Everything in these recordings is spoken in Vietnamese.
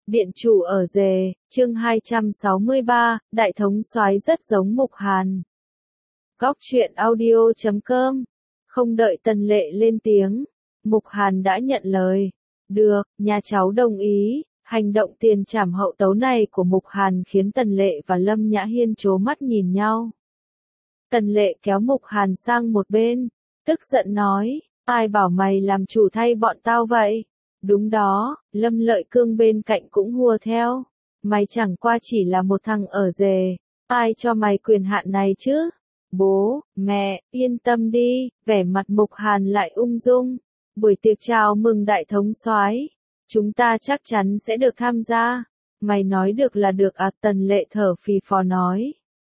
Điện chủ ở Dề, chương 263, Đại thống soái rất giống Mục Hàn. Góc truyện audio.com. Không đợi Tần Lệ lên tiếng, Mục Hàn đã nhận lời. Được, nhà cháu đồng ý. Hành động tiền trảm hậu tấu này của Mục Hàn khiến Tần Lệ và Lâm Nhã Hiên trố mắt nhìn nhau. Tần Lệ kéo Mục Hàn sang một bên, tức giận nói, ai bảo mày làm chủ thay bọn tao vậy? Đúng đó, Lâm Lợi Cương bên cạnh cũng hùa theo. Mày chẳng qua chỉ là một thằng ở Dề, ai cho mày quyền hạn này chứ? Bố, mẹ, yên tâm đi, vẻ mặt Mục Hàn lại ung dung. Buổi tiệc chào mừng đại thống soái, chúng ta chắc chắn sẽ được tham gia. Mày nói được là được à? Tần Lệ thở phì phò nói.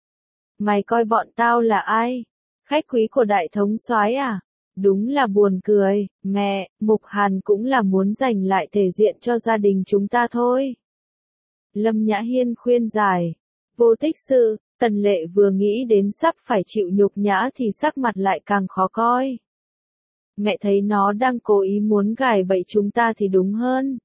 Mày coi bọn tao là ai? Khách quý của đại thống soái à? Đúng là buồn cười, mẹ, Mục Hàn cũng là muốn giành lại thể diện cho gia đình chúng ta thôi. Lâm Nhã Hiên khuyên giải, vô tích sự. Tần Lệ vừa nghĩ đến sắp phải chịu nhục nhã thì sắc mặt lại càng khó coi. Mẹ thấy nó đang cố ý muốn gài bẫy chúng ta thì đúng hơn.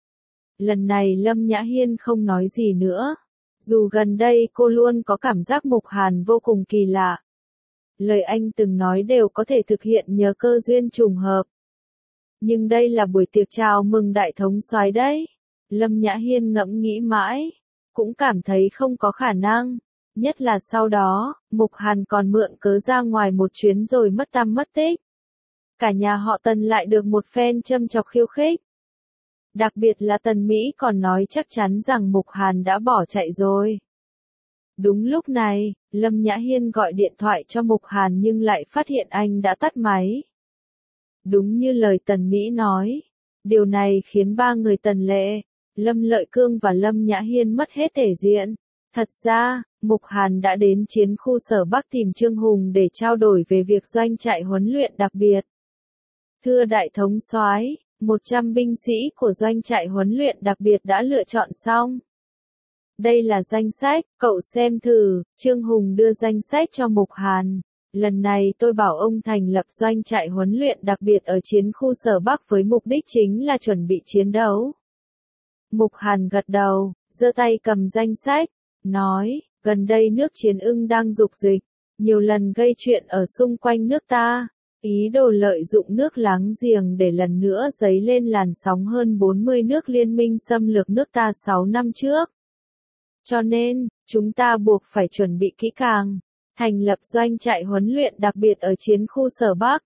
Lần này Lâm Nhã Hiên không nói gì nữa. Dù gần đây cô luôn có cảm giác Mục Hàn vô cùng kỳ lạ. Lời anh từng nói đều có thể thực hiện nhờ cơ duyên trùng hợp. Nhưng đây là buổi tiệc chào mừng đại thống soái đấy. Lâm Nhã Hiên ngẫm nghĩ mãi, cũng cảm thấy không có khả năng. Nhất là sau đó, Mục Hàn còn mượn cớ ra ngoài một chuyến rồi mất tăm mất tích. Cả nhà họ Tần lại được một phen châm chọc khiêu khích. Đặc biệt là Tần Mỹ còn nói chắc chắn rằng Mục Hàn đã bỏ chạy rồi. Đúng lúc này, Lâm Nhã Hiên gọi điện thoại cho Mục Hàn nhưng lại phát hiện anh đã tắt máy. Đúng như lời Tần Mỹ nói, điều này khiến ba người Tần Lệ, Lâm Lợi Cương và Lâm Nhã Hiên mất hết thể diện. Thật ra, Mục Hàn đã đến chiến khu Sở Bắc tìm Trương Hùng để trao đổi về việc doanh trại huấn luyện đặc biệt. Thưa đại thống soái, 100 binh sĩ của doanh trại huấn luyện đặc biệt đã lựa chọn xong. Đây là danh sách, cậu xem thử. Trương Hùng đưa danh sách cho Mục Hàn. Lần này tôi bảo ông thành lập doanh trại huấn luyện đặc biệt ở chiến khu Sở Bắc với mục đích chính là chuẩn bị chiến đấu. Mục Hàn gật đầu, giơ tay cầm danh sách, nói, gần đây nước Chiến Ưng đang dục dịch, nhiều lần gây chuyện ở xung quanh nước ta, ý đồ lợi dụng nước láng giềng để lần nữa dấy lên làn sóng hơn 40 nước liên minh xâm lược nước ta 6 năm trước. Cho nên, chúng ta buộc phải chuẩn bị kỹ càng, thành lập doanh trại huấn luyện đặc biệt ở chiến khu Sở Bắc,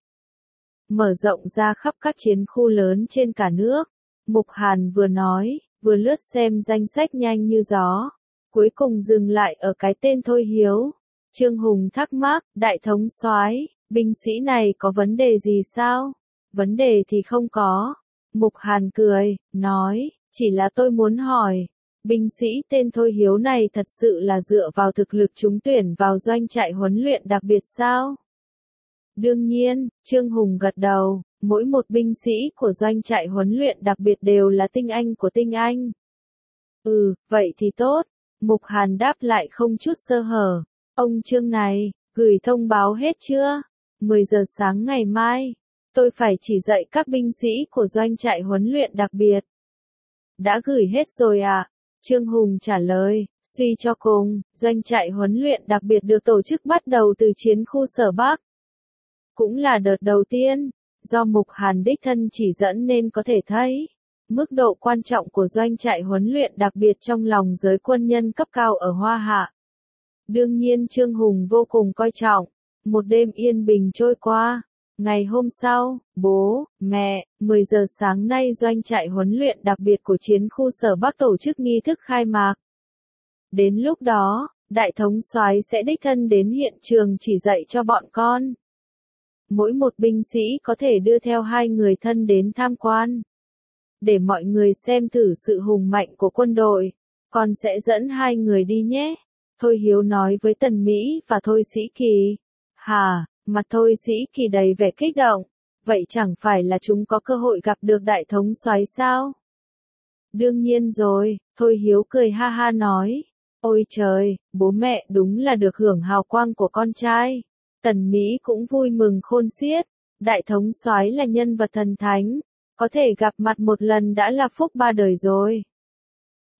mở rộng ra khắp các chiến khu lớn trên cả nước. Mục Hàn vừa nói, vừa lướt xem danh sách nhanh như gió, cuối cùng dừng lại ở cái tên Thôi Hiếu. Trương Hùng thắc mắc, đại thống soái, binh sĩ này có vấn đề gì sao? Vấn đề thì không có. Mục Hàn cười, nói, chỉ là tôi muốn hỏi, binh sĩ tên Thôi Hiếu này thật sự là dựa vào thực lực trúng tuyển vào doanh trại huấn luyện đặc biệt sao? Đương nhiên, Trương Hùng gật đầu, mỗi một binh sĩ của doanh trại huấn luyện đặc biệt đều là tinh anh của tinh anh. Vậy thì tốt. Mục Hàn đáp lại không chút sơ hở. Ông Trương này, gửi thông báo hết chưa? 10 giờ sáng ngày mai, tôi phải chỉ dạy các binh sĩ của doanh trại huấn luyện đặc biệt. Đã gửi hết rồi ạ. Trương Hùng trả lời, suy cho cùng, doanh trại huấn luyện đặc biệt được tổ chức bắt đầu từ chiến khu Sở Bắc. Cũng là đợt đầu tiên, do Mục Hàn đích thân chỉ dẫn nên có thể thấy, mức độ quan trọng của doanh trại huấn luyện đặc biệt trong lòng giới quân nhân cấp cao ở Hoa Hạ. Đương nhiên Trương Hùng vô cùng coi trọng. Một đêm yên bình trôi qua. Ngày hôm sau, bố, mẹ, 10 giờ sáng nay doanh trại huấn luyện đặc biệt của chiến khu Sở Bắc tổ chức nghi thức khai mạc. Đến lúc đó, đại thống soái sẽ đích thân đến hiện trường chỉ dạy cho bọn con. Mỗi một binh sĩ có thể đưa theo 2 người thân đến tham quan. Để mọi người xem thử sự hùng mạnh của quân đội, con sẽ dẫn 2 người đi nhé. Thôi Hiếu nói với Tần Mỹ và Thôi Sĩ Kỳ. Hà, mặt Thôi Sĩ Kỳ đầy vẻ kích động. Vậy chẳng phải là chúng có cơ hội gặp được đại thống soái sao? Đương nhiên rồi, Thôi Hiếu cười ha ha nói. Ôi trời, bố mẹ đúng là được hưởng hào quang của con trai. Tần Mỹ cũng vui mừng khôn xiết. Đại thống soái là nhân vật thần thánh, có thể gặp mặt một lần đã là phúc 3 đời rồi.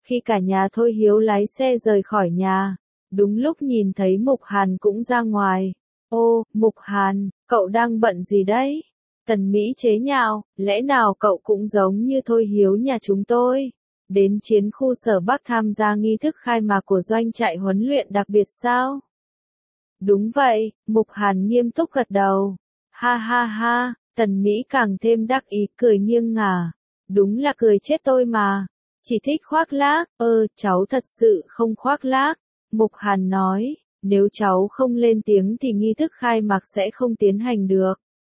Khi cả nhà Thôi Hiếu lái xe rời khỏi nhà, đúng lúc nhìn thấy Mục Hàn cũng ra ngoài. Ô, Mục Hàn, cậu đang bận gì đấy? Tần Mỹ chế nhạo, lẽ nào cậu cũng giống như Thôi Hiếu nhà chúng tôi? Đến chiến khu Sở Bắc tham gia nghi thức khai mạc của doanh trại huấn luyện đặc biệt sao? Đúng vậy, Mục Hàn nghiêm túc gật đầu. Ha ha ha, Tần Mỹ càng thêm đắc ý cười nghiêng ngả. Đúng là cười chết tôi mà. Chỉ thích khoác lác, cháu thật sự không khoác lác. Mục Hàn nói, nếu cháu không lên tiếng thì nghi thức khai mạc sẽ không tiến hành được.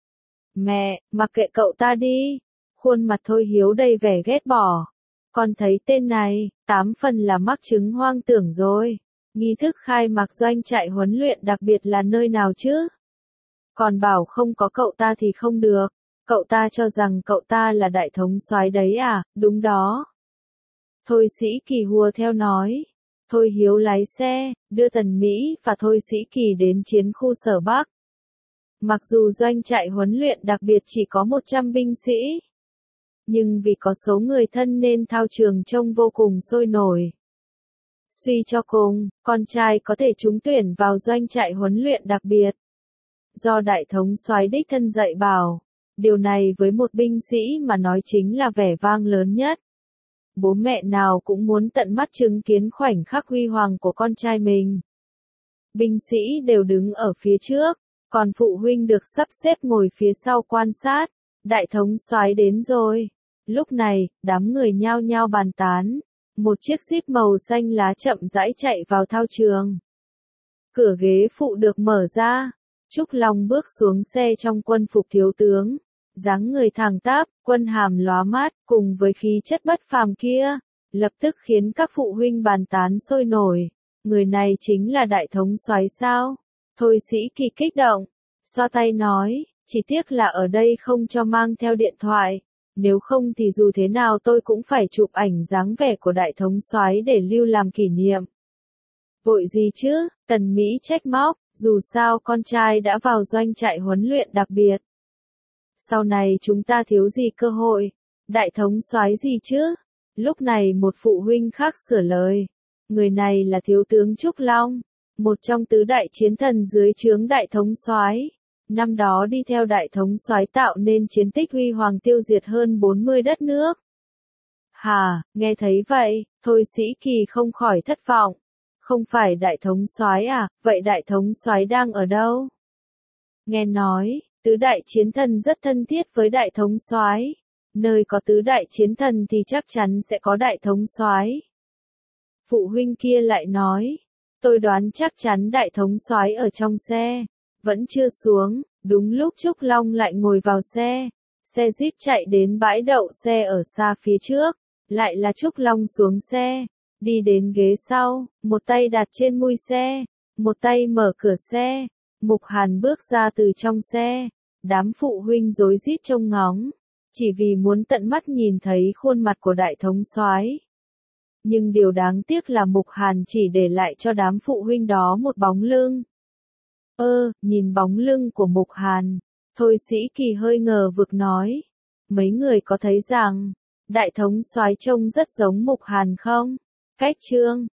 Mẹ, mặc kệ cậu ta đi. Khuôn mặt Thôi Hiếu đầy vẻ ghét bỏ. Con thấy tên này, 8 phần là mắc chứng hoang tưởng rồi. Nghi thức khai mạc doanh trại huấn luyện đặc biệt là nơi nào chứ? Còn bảo không có cậu ta thì không được. Cậu ta cho rằng cậu ta là đại thống soái đấy à? Đúng đó. Thôi Sĩ Kỳ hùa theo nói. Thôi Hiếu lái xe, đưa Tần Mỹ và Thôi Sĩ Kỳ đến chiến khu Sở Bắc. Mặc dù doanh trại huấn luyện đặc biệt chỉ có 100 binh sĩ, nhưng vì có số người thân nên thao trường trông vô cùng sôi nổi. Suy cho cùng, con trai có thể trúng tuyển vào doanh trại huấn luyện đặc biệt. Do đại thống soái đích thân dạy bảo, điều này với một binh sĩ mà nói chính là vẻ vang lớn nhất. Bố mẹ nào cũng muốn tận mắt chứng kiến khoảnh khắc huy hoàng của con trai mình. Binh sĩ đều đứng ở phía trước, còn phụ huynh được sắp xếp ngồi phía sau quan sát. Đại thống soái đến rồi. Lúc này, đám người nhao nhao bàn tán. Một chiếc Jeep màu xanh lá chậm rãi chạy vào thao trường. Cửa ghế phụ được mở ra. Trúc Long bước xuống xe trong quân phục thiếu tướng. Dáng người thẳng tắp, quân hàm lóa mát, cùng với khí chất bất phàm kia, lập tức khiến các phụ huynh bàn tán sôi nổi. Người này chính là đại thống soái sao? Thôi Sĩ Kỳ kích động, xoa tay nói, chỉ tiếc là ở đây không cho mang theo điện thoại. Nếu không thì dù thế nào tôi cũng phải chụp ảnh dáng vẻ của đại thống soái để lưu làm kỷ niệm. Vội gì chứ? Tần Mỹ trách móc, dù sao con trai đã vào doanh trại huấn luyện đặc biệt. Sau này chúng ta thiếu gì cơ hội? Đại thống soái gì chứ? Lúc này một phụ huynh khác sửa lời. Người này là thiếu tướng Trúc Long, một trong tứ đại chiến thần dưới trướng đại thống soái. Năm đó đi theo đại thống soái tạo nên chiến tích huy hoàng tiêu diệt hơn 40 đất nước. Hà, nghe thấy vậy, Thôi Sĩ Kỳ không khỏi thất vọng. Không phải đại thống soái à, vậy đại thống soái đang ở đâu? Nghe nói, tứ đại chiến thần rất thân thiết với đại thống soái. Nơi có tứ đại chiến thần thì chắc chắn sẽ có đại thống soái. Phụ huynh kia lại nói, tôi đoán chắc chắn đại thống soái ở trong xe. Vẫn chưa xuống, đúng lúc Trúc Long lại ngồi vào xe. Xe Jeep chạy đến bãi đậu xe ở xa phía trước. Lại là Trúc Long xuống xe. Đi đến ghế sau, một tay đặt trên mui xe, một tay mở cửa xe. Mục Hàn bước ra từ trong xe. Đám phụ huynh rối rít trông ngóng, chỉ vì muốn tận mắt nhìn thấy khuôn mặt của đại thống soái. Nhưng điều đáng tiếc là Mục Hàn chỉ để lại cho đám phụ huynh đó một bóng lưng. Nhìn bóng lưng của Mục Hàn, Thôi Sĩ Kỳ hơi ngờ vực nói. Mấy người có thấy rằng, đại thống soái trông rất giống Mục Hàn không? Cách chương